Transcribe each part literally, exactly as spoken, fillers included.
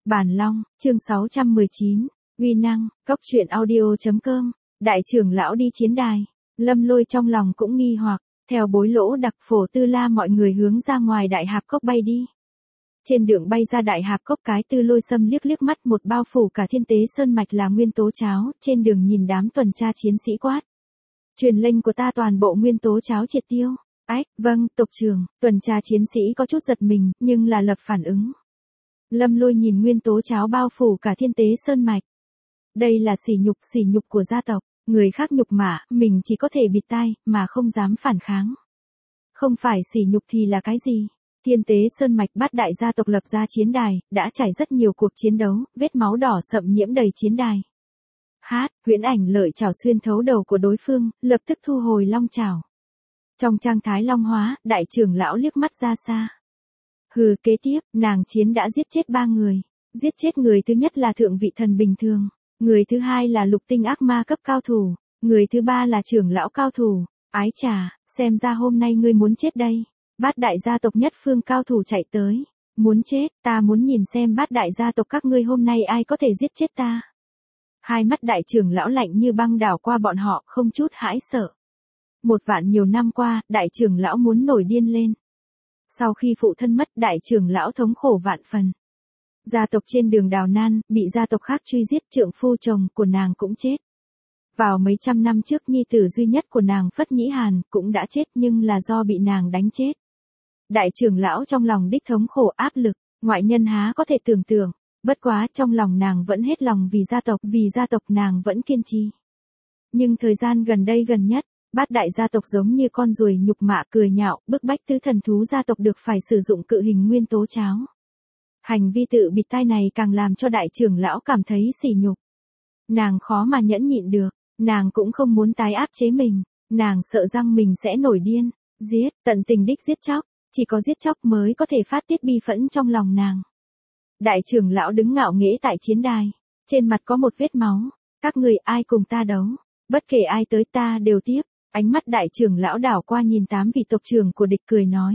Bản Long, chương sáu trăm mười chín, uy năng, cốc truyện audio.com, đại trưởng lão đi chiến đài. Lâm Lôi trong lòng cũng nghi hoặc, theo bối lỗ đặc phổ tư la mọi người hướng ra ngoài đại hạp cốc bay đi. Trên đường bay ra đại hạp cốc cái tư lôi xâm liếc liếc mắt một bao phủ cả thiên tế sơn mạch là nguyên tố cháo, trên đường nhìn đám tuần tra chiến sĩ quát. Truyền lệnh của ta toàn bộ nguyên tố cháo triệt tiêu. Ách, vâng, tộc trưởng, tuần tra chiến sĩ có chút giật mình, nhưng là lập phản ứng. Lâm Lôi nhìn nguyên tố cháo bao phủ cả thiên tế sơn mạch. Đây là sỉ nhục, sỉ nhục của gia tộc, người khác nhục mạ, mình chỉ có thể bịt tai, mà không dám phản kháng. Không phải sỉ nhục thì là cái gì? Thiên tế sơn mạch bát đại gia tộc lập ra chiến đài, đã trải rất nhiều cuộc chiến đấu, vết máu đỏ sậm nhiễm đầy chiến đài. Hát, huyễn ảnh lợi chảo xuyên thấu đầu của đối phương, lập tức thu hồi long chảo. Trong trạng thái long hóa, đại trưởng lão liếc mắt ra xa. Hừ, kế tiếp, nàng chiến đã giết chết ba người. Giết chết người thứ nhất là thượng vị thần bình thường. Người thứ hai là lục tinh ác ma cấp cao thủ. Người thứ ba là trưởng lão cao thủ. Ái chà, xem ra hôm nay ngươi muốn chết đây. Bát đại gia tộc nhất phương cao thủ chạy tới. Muốn chết, ta muốn nhìn xem bát đại gia tộc các ngươi hôm nay ai có thể giết chết ta. Hai mắt đại trưởng lão lạnh như băng đảo qua bọn họ, không chút hãi sợ. Một vạn nhiều năm qua, đại trưởng lão muốn nổi điên lên. Sau khi phụ thân mất, đại trưởng lão thống khổ vạn phần. Gia tộc trên đường đào nan, bị gia tộc khác truy giết, trượng phu chồng của nàng cũng chết. Vào mấy trăm năm trước nhi tử duy nhất của nàng Phất Nhĩ Hàn cũng đã chết nhưng là do bị nàng đánh chết. Đại trưởng lão trong lòng đích thống khổ áp lực, ngoại nhân há có thể tưởng tượng, bất quá trong lòng nàng vẫn hết lòng vì gia tộc, vì gia tộc nàng vẫn kiên trì. Nhưng thời gian gần đây gần nhất, bát đại gia tộc giống như con ruồi nhục mạ cười nhạo, bức bách tứ thần thú gia tộc được phải sử dụng cự hình nguyên tố cháo. Hành vi tự bịt tai này càng làm cho đại trưởng lão cảm thấy sỉ nhục. Nàng khó mà nhẫn nhịn được, nàng cũng không muốn tái áp chế mình, nàng sợ rằng mình sẽ nổi điên, giết, tận tình đích giết chóc, chỉ có giết chóc mới có thể phát tiết bi phẫn trong lòng nàng. Đại trưởng lão đứng ngạo nghễ tại chiến đài, trên mặt có một vết máu, các người ai cùng ta đấu, bất kể ai tới ta đều tiếp. Ánh mắt đại trưởng lão đảo qua nhìn tám vị tộc trưởng của địch cười nói.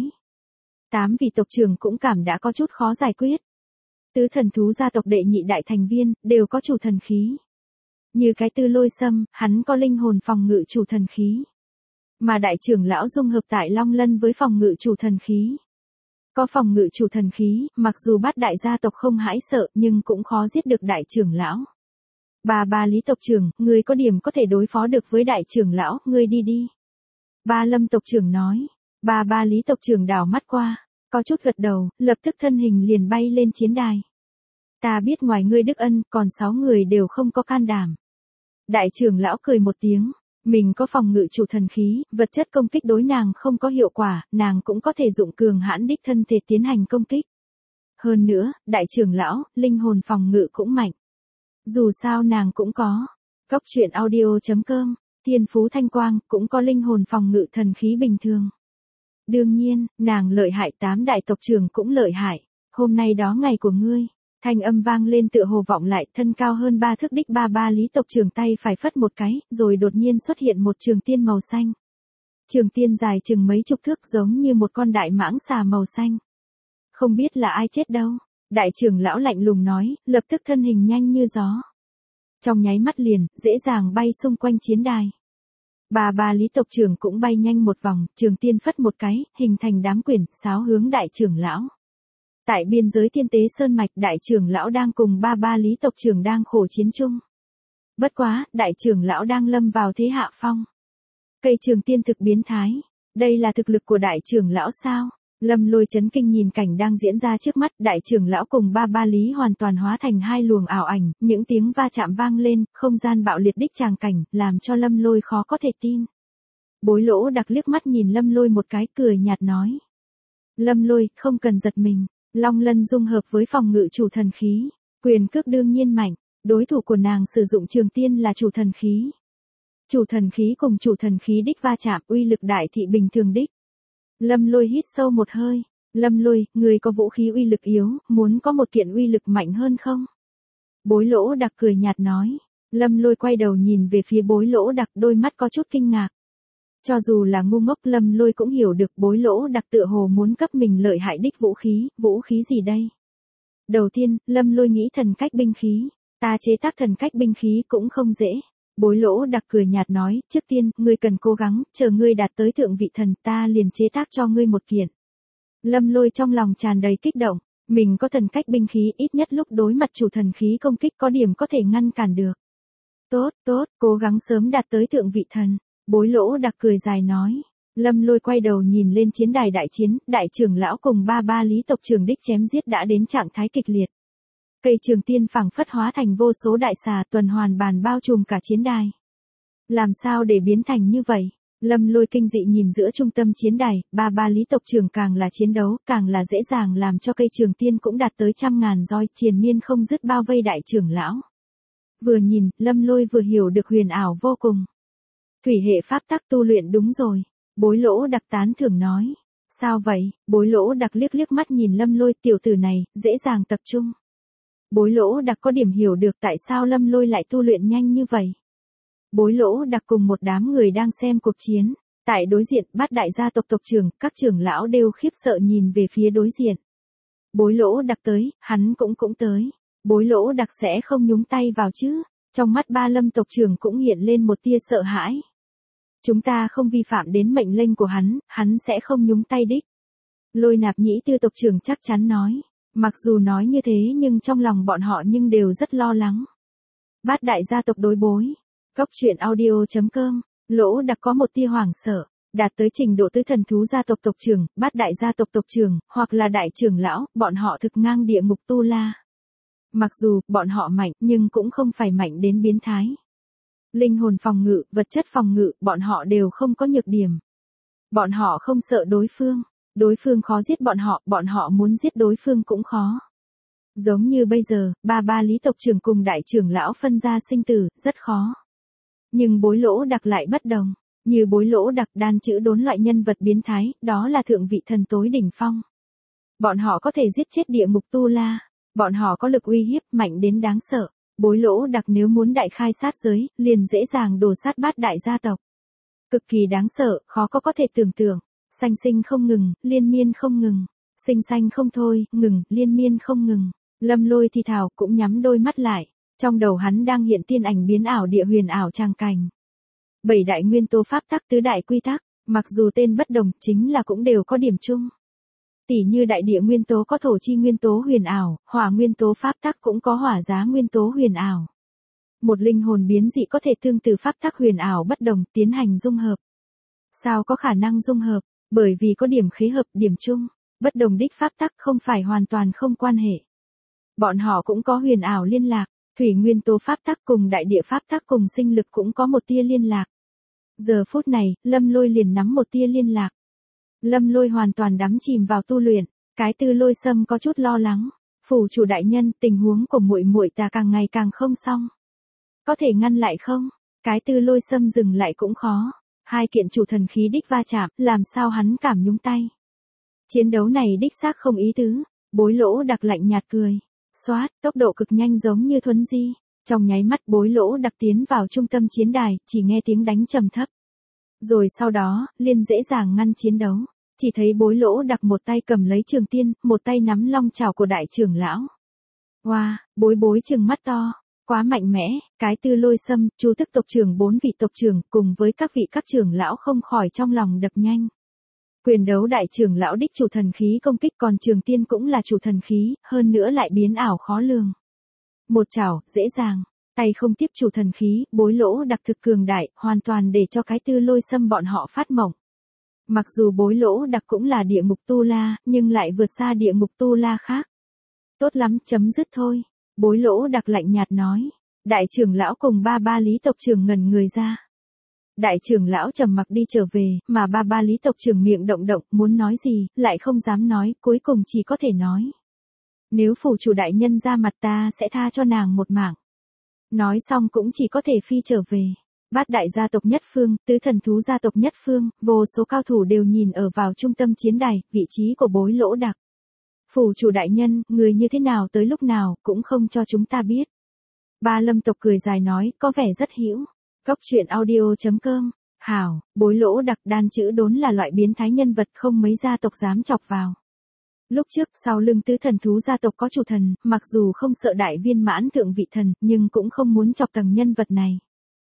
Tám vị tộc trưởng cũng cảm đã có chút khó giải quyết. Tứ thần thú gia tộc đệ nhị đại thành viên, đều có chủ thần khí. Như cái tư lôi xâm, hắn có linh hồn phòng ngự chủ thần khí. Mà đại trưởng lão dung hợp tại Long Lân với phòng ngự chủ thần khí. Có phòng ngự chủ thần khí, mặc dù bát đại gia tộc không hãi sợ nhưng cũng khó giết được đại trưởng lão. Bà bà Lý tộc trưởng, ngươi có điểm có thể đối phó được với đại trưởng lão, ngươi đi đi. Ba Lâm tộc trưởng nói. Bà bà Lý tộc trưởng đảo mắt qua, có chút gật đầu, lập tức thân hình liền bay lên chiến đài. Ta biết ngoài ngươi Đức Ân, còn sáu người đều không có can đảm. Đại trưởng lão cười một tiếng, mình có phòng ngự chủ thần khí, vật chất công kích đối nàng không có hiệu quả, nàng cũng có thể dụng cường hãn đích thân thể tiến hành công kích. Hơn nữa, đại trưởng lão, linh hồn phòng ngự cũng mạnh. Dù sao nàng cũng có. Cốc truyện audio.com, Thiên Phú Thanh Quang cũng có linh hồn phòng ngự thần khí bình thường. Đương nhiên, nàng lợi hại tám đại tộc trưởng cũng lợi hại. Hôm nay đó ngày của ngươi. Thanh âm vang lên tựa hồ vọng lại, thân cao hơn ba thước đích ba ba Lý tộc trưởng tay phải phất một cái, rồi đột nhiên xuất hiện một trường tiên màu xanh. Trường tiên dài chừng mấy chục thước giống như một con đại mãng xà màu xanh. Không biết là ai chết đâu. Đại trưởng lão lạnh lùng nói, lập tức thân hình nhanh như gió. Trong nháy mắt liền, dễ dàng bay xung quanh chiến đài. Bà bà Lý tộc trưởng cũng bay nhanh một vòng, trường tiên phất một cái, hình thành đám quyển, sáo hướng đại trưởng lão. Tại biên giới thiên tế sơn mạch, đại trưởng lão đang cùng ba ba Lý tộc trưởng đang khổ chiến chung. Bất quá, đại trưởng lão đang lâm vào thế hạ phong. Cây trường tiên thực biến thái. Đây là thực lực của đại trưởng lão sao? Lâm Lôi chấn kinh nhìn cảnh đang diễn ra trước mắt, đại trưởng lão cùng ba ba Lý hoàn toàn hóa thành hai luồng ảo ảnh, những tiếng va chạm vang lên, không gian bạo liệt đích tràng cảnh, làm cho Lâm Lôi khó có thể tin. Bối lỗ đặc liếc mắt nhìn Lâm Lôi một cái, cười nhạt nói. Lâm Lôi, không cần giật mình, Long Lân dung hợp với phòng ngự chủ thần khí, quyền cước đương nhiên mạnh, đối thủ của nàng sử dụng trường tiên là chủ thần khí. Chủ thần khí cùng chủ thần khí đích va chạm, uy lực đại thị bình thường đích. Lâm Lôi hít sâu một hơi. Lâm Lôi, người có vũ khí uy lực yếu, muốn có một kiện uy lực mạnh hơn không? Bối lỗ đặc cười nhạt nói. Lâm Lôi quay đầu nhìn về phía bối lỗ đặc, đôi mắt có chút kinh ngạc. Cho dù là ngu ngốc, Lâm Lôi cũng hiểu được bối lỗ đặc tựa hồ muốn cấp mình lợi hại đích vũ khí, vũ khí gì đây? Đầu tiên, Lâm Lôi nghĩ thần cách binh khí. Ta chế tác thần cách binh khí cũng không dễ. Bối Lỗ Đặc cười nhạt nói, trước tiên, ngươi cần cố gắng, chờ ngươi đạt tới thượng vị thần, ta liền chế tác cho ngươi một kiện. Lâm Lôi trong lòng tràn đầy kích động, mình có thần cách binh khí, ít nhất lúc đối mặt chủ thần khí công kích có điểm có thể ngăn cản được. Tốt, tốt, cố gắng sớm đạt tới thượng vị thần. Bối Lỗ Đặc cười dài nói. Lâm Lôi quay đầu nhìn lên chiến đài đại chiến, đại trưởng lão cùng ba ba lý tộc trưởng đích chém giết đã đến trạng thái kịch liệt. Cây trường tiên phảng phất hóa thành vô số đại xà tuần hoàn bàn bao trùm cả chiến đài. Làm sao để biến thành như vậy? Lâm Lôi kinh dị nhìn giữa trung tâm chiến đài, ba ba lý tộc trưởng càng là chiến đấu, càng là dễ dàng làm cho cây trường tiên cũng đạt tới trăm ngàn roi, triền miên không dứt bao vây đại trưởng lão. Vừa nhìn, Lâm Lôi vừa hiểu được huyền ảo vô cùng. Thủy hệ pháp tắc tu luyện đúng rồi. Bối Lỗ Đặc tán thưởng nói. Sao vậy? Bối Lỗ Đặc liếc liếc mắt nhìn Lâm Lôi, tiểu tử này, dễ dàng tập trung. Bối Lỗ Đặc có điểm hiểu được tại sao Lâm Lôi lại tu luyện nhanh như vậy. Bối Lỗ Đặc cùng một đám người đang xem cuộc chiến. Tại đối diện, Bát đại gia tộc tộc trưởng, các trưởng lão đều khiếp sợ nhìn về phía đối diện. Bối Lỗ Đặc tới, hắn cũng cũng tới. Bối Lỗ Đặc sẽ không nhúng tay vào chứ? Trong mắt Ba Lâm tộc trưởng cũng hiện lên một tia sợ hãi. Chúng ta không vi phạm đến mệnh lệnh của hắn, hắn sẽ không nhúng tay đích. Lôi Nạp Nhĩ Tư tộc trưởng chắc chắn nói. Mặc dù nói như thế nhưng trong lòng bọn họ nhưng đều rất lo lắng. Bát đại gia tộc đối bối. Cốc truyện audio chấm com. Lỗ Đặc có một tia hoảng sợ. Đạt tới trình độ tứ thần thú gia tộc tộc trưởng, bát đại gia tộc tộc trưởng, hoặc là đại trưởng lão, bọn họ thực ngang địa ngục tu la. Mặc dù, bọn họ mạnh, nhưng cũng không phải mạnh đến biến thái. Linh hồn phòng ngự, vật chất phòng ngự, bọn họ đều không có nhược điểm. Bọn họ không sợ đối phương. Đối phương khó giết bọn họ, bọn họ muốn giết đối phương cũng khó. Giống như bây giờ, ba ba lý tộc trưởng cùng đại trưởng lão phân ra sinh tử, rất khó. Nhưng Bối Lỗ Đặc lại bất đồng. Như Bối Lỗ Đặc đan chữ đốn loại nhân vật biến thái, đó là thượng vị thần tối đỉnh phong. Bọn họ có thể giết chết địa ngục tu la. Bọn họ có lực uy hiếp mạnh đến đáng sợ. Bối Lỗ Đặc nếu muốn đại khai sát giới, liền dễ dàng đổ sát bát đại gia tộc. Cực kỳ đáng sợ, khó có có thể tưởng tượng. Sanh sinh không ngừng, liên miên không ngừng. Sinh sanh không thôi, ngừng, liên miên không ngừng. Lâm Lôi thì thào cũng nhắm đôi mắt lại. Trong đầu hắn đang hiện tiên ảnh biến ảo địa huyền ảo tràng cảnh. Bảy đại nguyên tố pháp tắc tứ đại quy tắc, mặc dù tên bất đồng, chính là cũng đều có điểm chung. Tỷ như đại địa nguyên tố có thổ chi nguyên tố huyền ảo, hỏa nguyên tố pháp tắc cũng có hỏa giá nguyên tố huyền ảo. Một linh hồn biến dị có thể tương tự pháp tắc huyền ảo bất đồng tiến hành dung hợp. Sao có khả năng dung hợp? Bởi vì có điểm khế hợp, điểm chung, bất đồng đích pháp tắc không phải hoàn toàn không quan hệ. Bọn họ cũng có huyền ảo liên lạc, thủy nguyên tố pháp tắc cùng đại địa pháp tắc cùng sinh lực cũng có một tia liên lạc. Giờ phút này, Lâm Lôi liền nắm một tia liên lạc. Lâm Lôi hoàn toàn đắm chìm vào tu luyện, cái Tư Lôi Sâm có chút lo lắng. Phủ chủ đại nhân, tình huống của muội muội ta càng ngày càng không xong. Có thể ngăn lại không? Cái Tư Lôi Sâm dừng lại cũng khó. Hai kiện chủ thần khí đích va chạm, làm sao hắn cảm nhúng tay. Chiến đấu này đích xác không ý tứ. Bối Lỗ Đặc lạnh nhạt cười. Xoát, tốc độ cực nhanh giống như thuấn di. Trong nháy mắt Bối Lỗ Đặc tiến vào trung tâm chiến đài, chỉ nghe tiếng đánh trầm thấp. Rồi sau đó, liền dễ dàng ngăn chiến đấu. Chỉ thấy Bối Lỗ Đặc một tay cầm lấy trường tiên, một tay nắm long chảo của đại trưởng lão. Wow, bối bối trừng mắt to. Quá mạnh mẽ, cái Tư Lôi Sâm, chú thức tộc trưởng bốn vị tộc trưởng cùng với các vị các trưởng lão không khỏi trong lòng đập nhanh. Quyền đấu đại trưởng lão đích chủ thần khí công kích còn trường tiên cũng là chủ thần khí, hơn nữa lại biến ảo khó lường. Một chảo, dễ dàng, tay không tiếp chủ thần khí, Bối Lỗ Đặc thực cường đại, hoàn toàn để cho cái Tư Lôi Sâm bọn họ phát mộng. Mặc dù Bối Lỗ Đặc cũng là địa ngục tu la, nhưng lại vượt xa địa ngục tu la khác. Tốt lắm, chấm dứt thôi. Bối Lỗ Đặc lạnh nhạt nói. Đại trưởng lão cùng ba ba lý tộc trưởng ngẩn người ra. Đại trưởng lão trầm mặc đi trở về, mà ba ba lý tộc trưởng miệng động động, muốn nói gì, lại không dám nói, cuối cùng chỉ có thể nói. Nếu phủ chủ đại nhân ra mặt ta sẽ tha cho nàng một mạng. Nói xong cũng chỉ có thể phi trở về. Bát đại gia tộc nhất phương, tứ thần thú gia tộc nhất phương, vô số cao thủ đều nhìn ở vào trung tâm chiến đài, vị trí của Bối Lỗ Đặc. Phủ chủ đại nhân, người như thế nào tới lúc nào, cũng không cho chúng ta biết. Ba Lâm tộc cười dài nói, có vẻ rất hữu. Cốc truyện audio chấm com. Hảo, Bối Lỗ Đặc đan chữ đốn là loại biến thái nhân vật không mấy gia tộc dám chọc vào. Lúc trước sau lưng tứ thần thú gia tộc có chủ thần, mặc dù không sợ đại viên mãn thượng vị thần, nhưng cũng không muốn chọc tầng nhân vật này.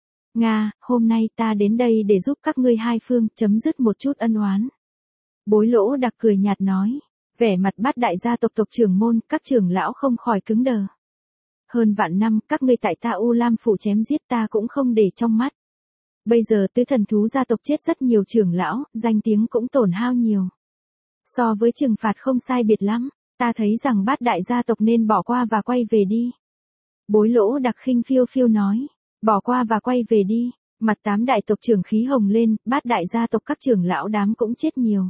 Nga, hôm nay ta đến đây để giúp các ngươi hai phương chấm dứt một chút ân oán. Bối Lỗ Đặc cười nhạt nói, vẻ mặt Bát đại gia tộc tộc trưởng môn, các trưởng lão không khỏi cứng đờ. Hơn vạn năm, các ngươi tại ta U Lam phủ chém giết ta cũng không để trong mắt. Bây giờ tứ thần thú gia tộc chết rất nhiều trưởng lão, danh tiếng cũng tổn hao nhiều. So với trừng phạt không sai biệt lắm, ta thấy rằng Bát đại gia tộc nên bỏ qua và quay về đi. Bối Lỗ Đặc khinh phiêu phiêu nói, bỏ qua và quay về đi, mặt tám đại tộc trưởng khí hồng lên, Bát đại gia tộc các trưởng lão đám cũng chết nhiều.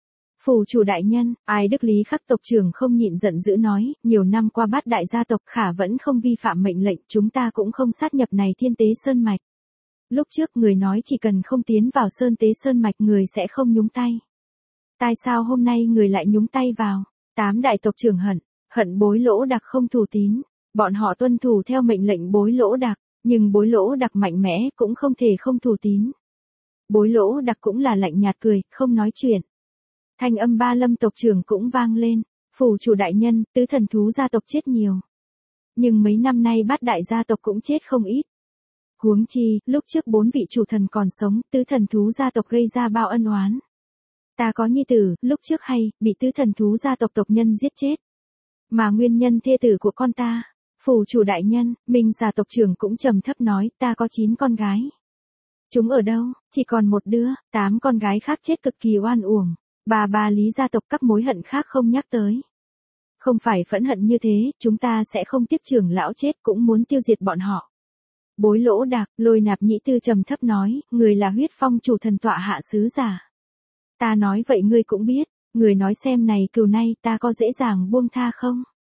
Phủ chủ đại nhân, Ai Đức Lý Khắc tộc trưởng không nhịn giận dữ nói, nhiều năm qua Bát đại gia tộc khả vẫn không vi phạm mệnh lệnh, chúng ta cũng không sát nhập này Thiên Tế Sơn Mạch. Lúc trước người nói chỉ cần không tiến vào Sơn Tế Sơn Mạch người sẽ không nhúng tay. Tại sao hôm nay người lại nhúng tay vào? Tám đại tộc trưởng hận, hận Bối Lỗ Đặc không thủ tín, bọn họ tuân thủ theo mệnh lệnh Bối Lỗ Đặc, nhưng Bối Lỗ Đặc mạnh mẽ cũng không thể không thủ tín. Bối Lỗ Đặc cũng là lạnh nhạt cười, không nói chuyện. Thanh âm Ba Lâm tộc trưởng cũng vang lên, phủ chủ đại nhân, tứ thần thú gia tộc chết nhiều. Nhưng mấy năm nay Bát đại gia tộc cũng chết không ít. Huống chi, lúc trước bốn vị chủ thần còn sống, tứ thần thú gia tộc gây ra bao ân oán. Ta có nhi tử, lúc trước hay, bị tứ thần thú gia tộc tộc nhân giết chết. Mà nguyên nhân thê tử của con ta, phủ chủ đại nhân, Minh Xà tộc trưởng cũng trầm thấp nói, ta có chín con gái. Chúng ở đâu, chỉ còn một đứa, tám con gái khác chết cực kỳ oan uổng. Bà bà Lý gia tộc các mối hận khác không nhắc tới. Không phải phẫn hận như thế, chúng ta sẽ không tiếc trưởng lão chết cũng muốn tiêu diệt bọn họ. Bối Lỗ Đặc, Lôi Nạp Nhĩ Tư trầm thấp nói, người là huyết phong chủ thần tọa hạ sứ giả. Ta nói vậy ngươi cũng biết, người nói xem này cừu nay ta có dễ dàng buông tha không?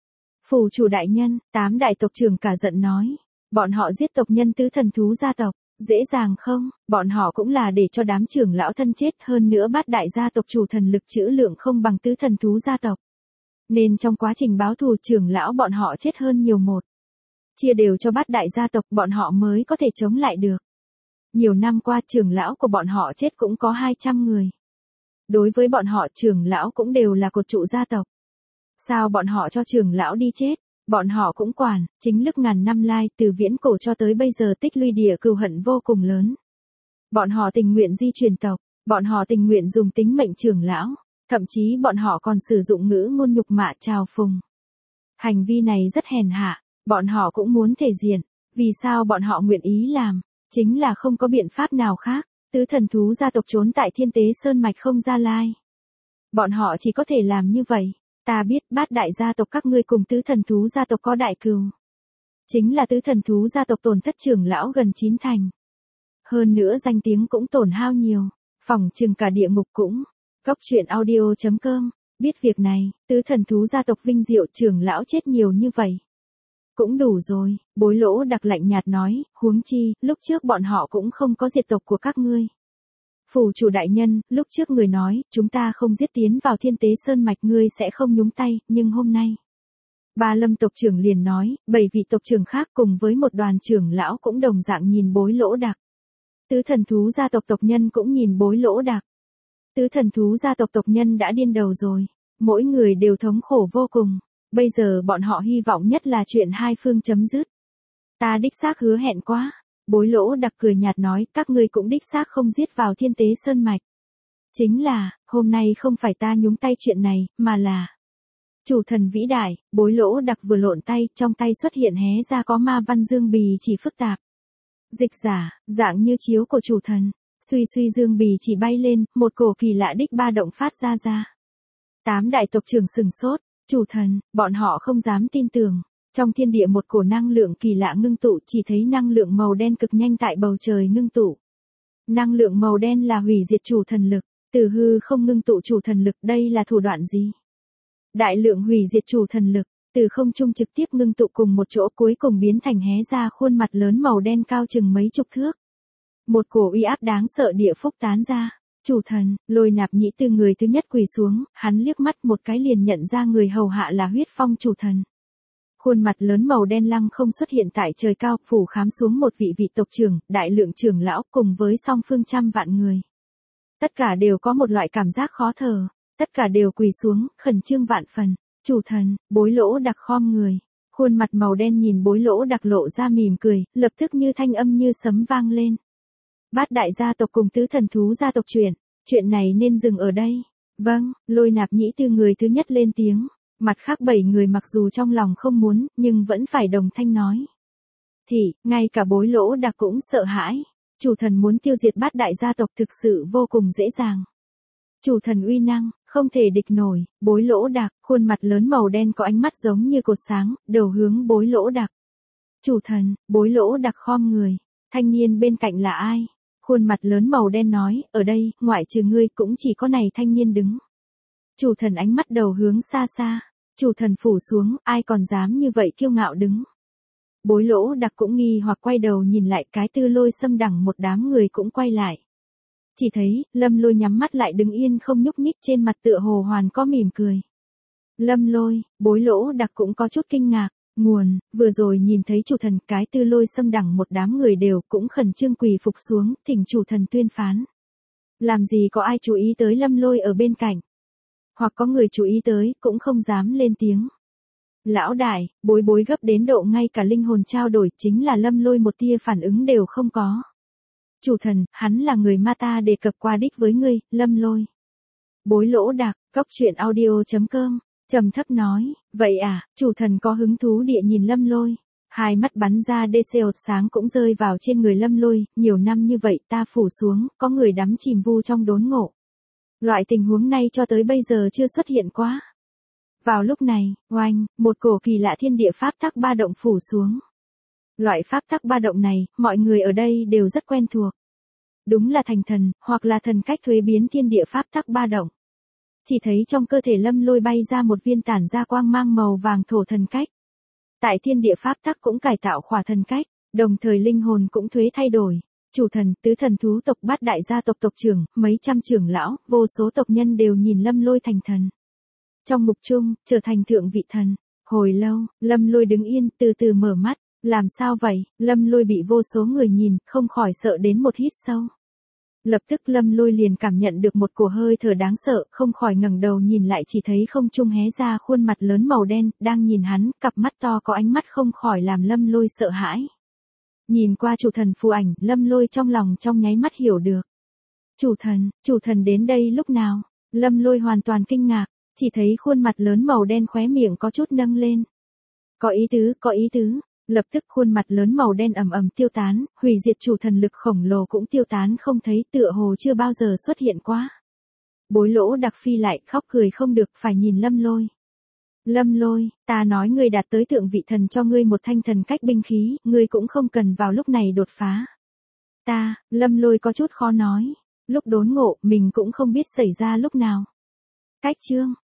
Phủ chủ đại nhân, tám đại tộc trưởng cả giận nói, bọn họ giết tộc nhân tứ thần thú gia tộc, dễ dàng không? Bọn họ cũng là để cho đám trưởng lão thân chết, hơn nữa Bát đại gia tộc chủ thần lực trữ lượng không bằng tứ thần thú gia tộc. Nên trong quá trình báo thù trưởng lão bọn họ chết hơn nhiều một. Chia đều cho Bát đại gia tộc bọn họ mới có thể chống lại được. Nhiều năm qua trưởng lão của bọn họ chết cũng có hai trăm người. Đối với bọn họ trưởng lão cũng đều là cột trụ gia tộc. Sao bọn họ cho trưởng lão đi chết? Bọn họ cũng quản, chính lúc ngàn năm lai từ viễn cổ cho tới bây giờ tích lũy địa cừu hận vô cùng lớn. Bọn họ tình nguyện di truyền tộc, bọn họ tình nguyện dùng tính mệnh trưởng lão, thậm chí bọn họ còn sử dụng ngữ ngôn nhục mạ trào phùng. Hành vi này rất hèn hạ, bọn họ cũng muốn thể diện, vì sao bọn họ nguyện ý làm, chính là không có biện pháp nào khác, tứ thần thú gia tộc trốn tại Thiên Tế Sơn Mạch không ra lai. Bọn họ chỉ có thể làm như vậy. Ta biết Bát đại gia tộc các ngươi cùng tứ thần thú gia tộc có đại cừu. Chính là tứ thần thú gia tộc tổn thất trưởng lão gần chín thành. Hơn nữa danh tiếng cũng tổn hao nhiều, phỏng chừng cả địa ngục cũng. Góc truyện audio chấm com, biết việc này, tứ thần thú gia tộc vinh diệu trưởng lão chết nhiều như vậy. Cũng đủ rồi, Bối Lỗ Đặc lạnh nhạt nói, huống chi, lúc trước bọn họ cũng không có diệt tộc của các ngươi. Phủ chủ đại nhân, lúc trước người nói, chúng ta không giết tiến vào Thiên Tế Sơn Mạch ngươi sẽ không nhúng tay, nhưng hôm nay. Ba Lâm tộc trưởng liền nói, bảy vị tộc trưởng khác cùng với một đoàn trưởng lão cũng đồng dạng nhìn Bối Lỗ Đặc. Tứ thần thú gia tộc tộc nhân cũng nhìn Bối Lỗ Đặc. Tứ thần thú gia tộc tộc nhân đã điên đầu rồi, mỗi người đều thống khổ vô cùng, bây giờ bọn họ hy vọng nhất là chuyện hai phương chấm dứt. Ta đích xác hứa hẹn quá. Bối Lỗ Đặc cười nhạt nói, các ngươi cũng đích xác không giết vào Thiên Tế Sơn Mạch. Chính là, hôm nay không phải ta nhúng tay chuyện này, mà là chủ thần vĩ đại. Bối Lỗ Đặc vừa lộn tay, trong tay xuất hiện hé ra có ma văn dương bì chỉ phức tạp. Dịch giả, dạng như chiếu của chủ thần, suy suy dương bì chỉ bay lên, một cổ kỳ lạ đích ba động phát ra ra. Tám đại tộc trưởng sừng sốt, chủ thần, bọn họ không dám tin tưởng. Trong thiên địa một cổ năng lượng kỳ lạ ngưng tụ, chỉ thấy năng lượng màu đen cực nhanh tại bầu trời ngưng tụ. Năng lượng màu đen là hủy diệt chủ thần lực, từ hư không ngưng tụ chủ thần lực, đây là thủ đoạn gì? Đại lượng hủy diệt chủ thần lực, từ không trung trực tiếp ngưng tụ cùng một chỗ cuối cùng biến thành hé ra khuôn mặt lớn màu đen cao chừng mấy chục thước. Một cổ uy áp đáng sợ địa phúc tán ra. Chủ thần, Lôi Nạp Nhĩ Tư người thứ nhất quỳ xuống, hắn liếc mắt một cái liền nhận ra người hầu hạ là huyết phong chủ thần. Khuôn mặt lớn màu đen lăng không xuất hiện tại trời cao, phủ khám xuống một vị vị tộc trưởng, đại lượng trưởng lão cùng với song phương trăm vạn người. Tất cả đều có một loại cảm giác khó thở, Tất cả đều quỳ xuống, khẩn trương vạn phần. Chủ thần, Bối Lỗ Đặc khom người. Khuôn mặt màu đen nhìn Bối Lỗ Đặc lộ ra mỉm cười, lập tức như thanh âm như sấm vang lên. Bát đại gia tộc cùng tứ thần thú gia tộc chuyện, chuyện này nên dừng ở đây. Vâng, Lôi Nạp Nhĩ Tư người thứ nhất lên tiếng. Mặt khác bảy người mặc dù trong lòng không muốn, nhưng vẫn phải đồng thanh nói. Thì, ngay cả Bối Lỗ Đặc cũng sợ hãi. Chủ thần muốn tiêu diệt bát đại gia tộc thực sự vô cùng dễ dàng. Chủ thần uy năng, không thể địch nổi. Bối Lỗ Đặc, khuôn mặt lớn màu đen có ánh mắt giống như cột sáng, đầu hướng Bối Lỗ Đặc. Chủ thần, Bối Lỗ Đặc khom người. Thanh niên bên cạnh là ai? Khuôn mặt lớn màu đen nói, ở đây, ngoại trừ ngươi cũng chỉ có này thanh niên đứng. Chủ thần ánh mắt đầu hướng xa xa. Chủ thần phủ xuống, ai còn dám như vậy kiêu ngạo đứng. Bối Lỗ Đặc cũng nghi hoặc quay đầu nhìn lại cái Tư Lôi Xâm đẳng một đám người cũng quay lại. Chỉ thấy, Lâm Lôi nhắm mắt lại đứng yên không nhúc nhích trên mặt tựa hồ hoàn có mỉm cười. Lâm Lôi, Bối Lỗ Đặc cũng có chút kinh ngạc. Nguồn, vừa rồi nhìn thấy chủ thần cái Tư Lôi Xâm đẳng một đám người đều cũng khẩn trương quỳ phục xuống, thỉnh chủ thần tuyên phán. Làm gì có ai chú ý tới Lâm Lôi ở bên cạnh. Hoặc có người chú ý tới, cũng không dám lên tiếng. Lão đại, Bối Bối gấp đến độ ngay cả linh hồn trao đổi chính là Lâm Lôi một tia phản ứng đều không có. Chủ thần, hắn là người ma ta đề cập qua đích với ngươi, Lâm Lôi. Bối Lỗ Đặc, Cốc Truyện Audio chấm com, trầm thấp nói, vậy à, chủ thần có hứng thú địa nhìn Lâm Lôi. Hai mắt bắn ra đê xê ột sáng cũng rơi vào trên người Lâm Lôi, nhiều năm như vậy ta phủ xuống, có người đắm chìm vu trong đốn ngộ. Loại tình huống này cho tới bây giờ chưa xuất hiện quá. Vào lúc này, oanh, một cổ kỳ lạ thiên địa pháp tắc ba động phủ xuống. Loại pháp tắc ba động này, mọi người ở đây đều rất quen thuộc. Đúng là thành thần, hoặc là thần cách thuế biến thiên địa pháp tắc ba động. Chỉ thấy trong cơ thể Lâm Lôi bay ra một viên tản ra quang mang màu vàng thổ thần cách. Tại thiên địa pháp tắc cũng cải tạo khỏa thần cách, đồng thời linh hồn cũng thuế thay đổi. Chủ thần, tứ thần thú tộc bát đại gia tộc tộc trưởng, mấy trăm trưởng lão, vô số tộc nhân đều nhìn Lâm Lôi thành thần. Trong mục chung, trở thành thượng vị thần. Hồi lâu, Lâm Lôi đứng yên, từ từ mở mắt. Làm sao vậy? Lâm Lôi bị vô số người nhìn, không khỏi sợ đến một hít sâu. Lập tức Lâm Lôi liền cảm nhận được một cổ hơi thở đáng sợ, không khỏi ngẩng đầu nhìn lại chỉ thấy không trung hé ra khuôn mặt lớn màu đen, đang nhìn hắn, cặp mắt to có ánh mắt không khỏi làm Lâm Lôi sợ hãi. Nhìn qua chủ thần phù ảnh, Lâm Lôi trong lòng trong nháy mắt hiểu được. Chủ thần, chủ thần đến đây lúc nào? Lâm Lôi hoàn toàn kinh ngạc, chỉ thấy khuôn mặt lớn màu đen khóe miệng có chút nâng lên. Có ý tứ, có ý tứ. Lập tức khuôn mặt lớn màu đen ầm ầm tiêu tán, hủy diệt chủ thần lực khổng lồ cũng tiêu tán không thấy, tựa hồ chưa bao giờ xuất hiện quá. Bối Lỗ Đặc phi lại khóc cười không được, phải nhìn Lâm Lôi. Lâm Lôi, ta nói ngươi đạt tới thượng vị thần cho ngươi một thanh thần cách binh khí, ngươi cũng không cần vào lúc này đột phá. Ta, Lâm Lôi có chút khó nói, lúc đốn ngộ mình cũng không biết xảy ra lúc nào. Cách chương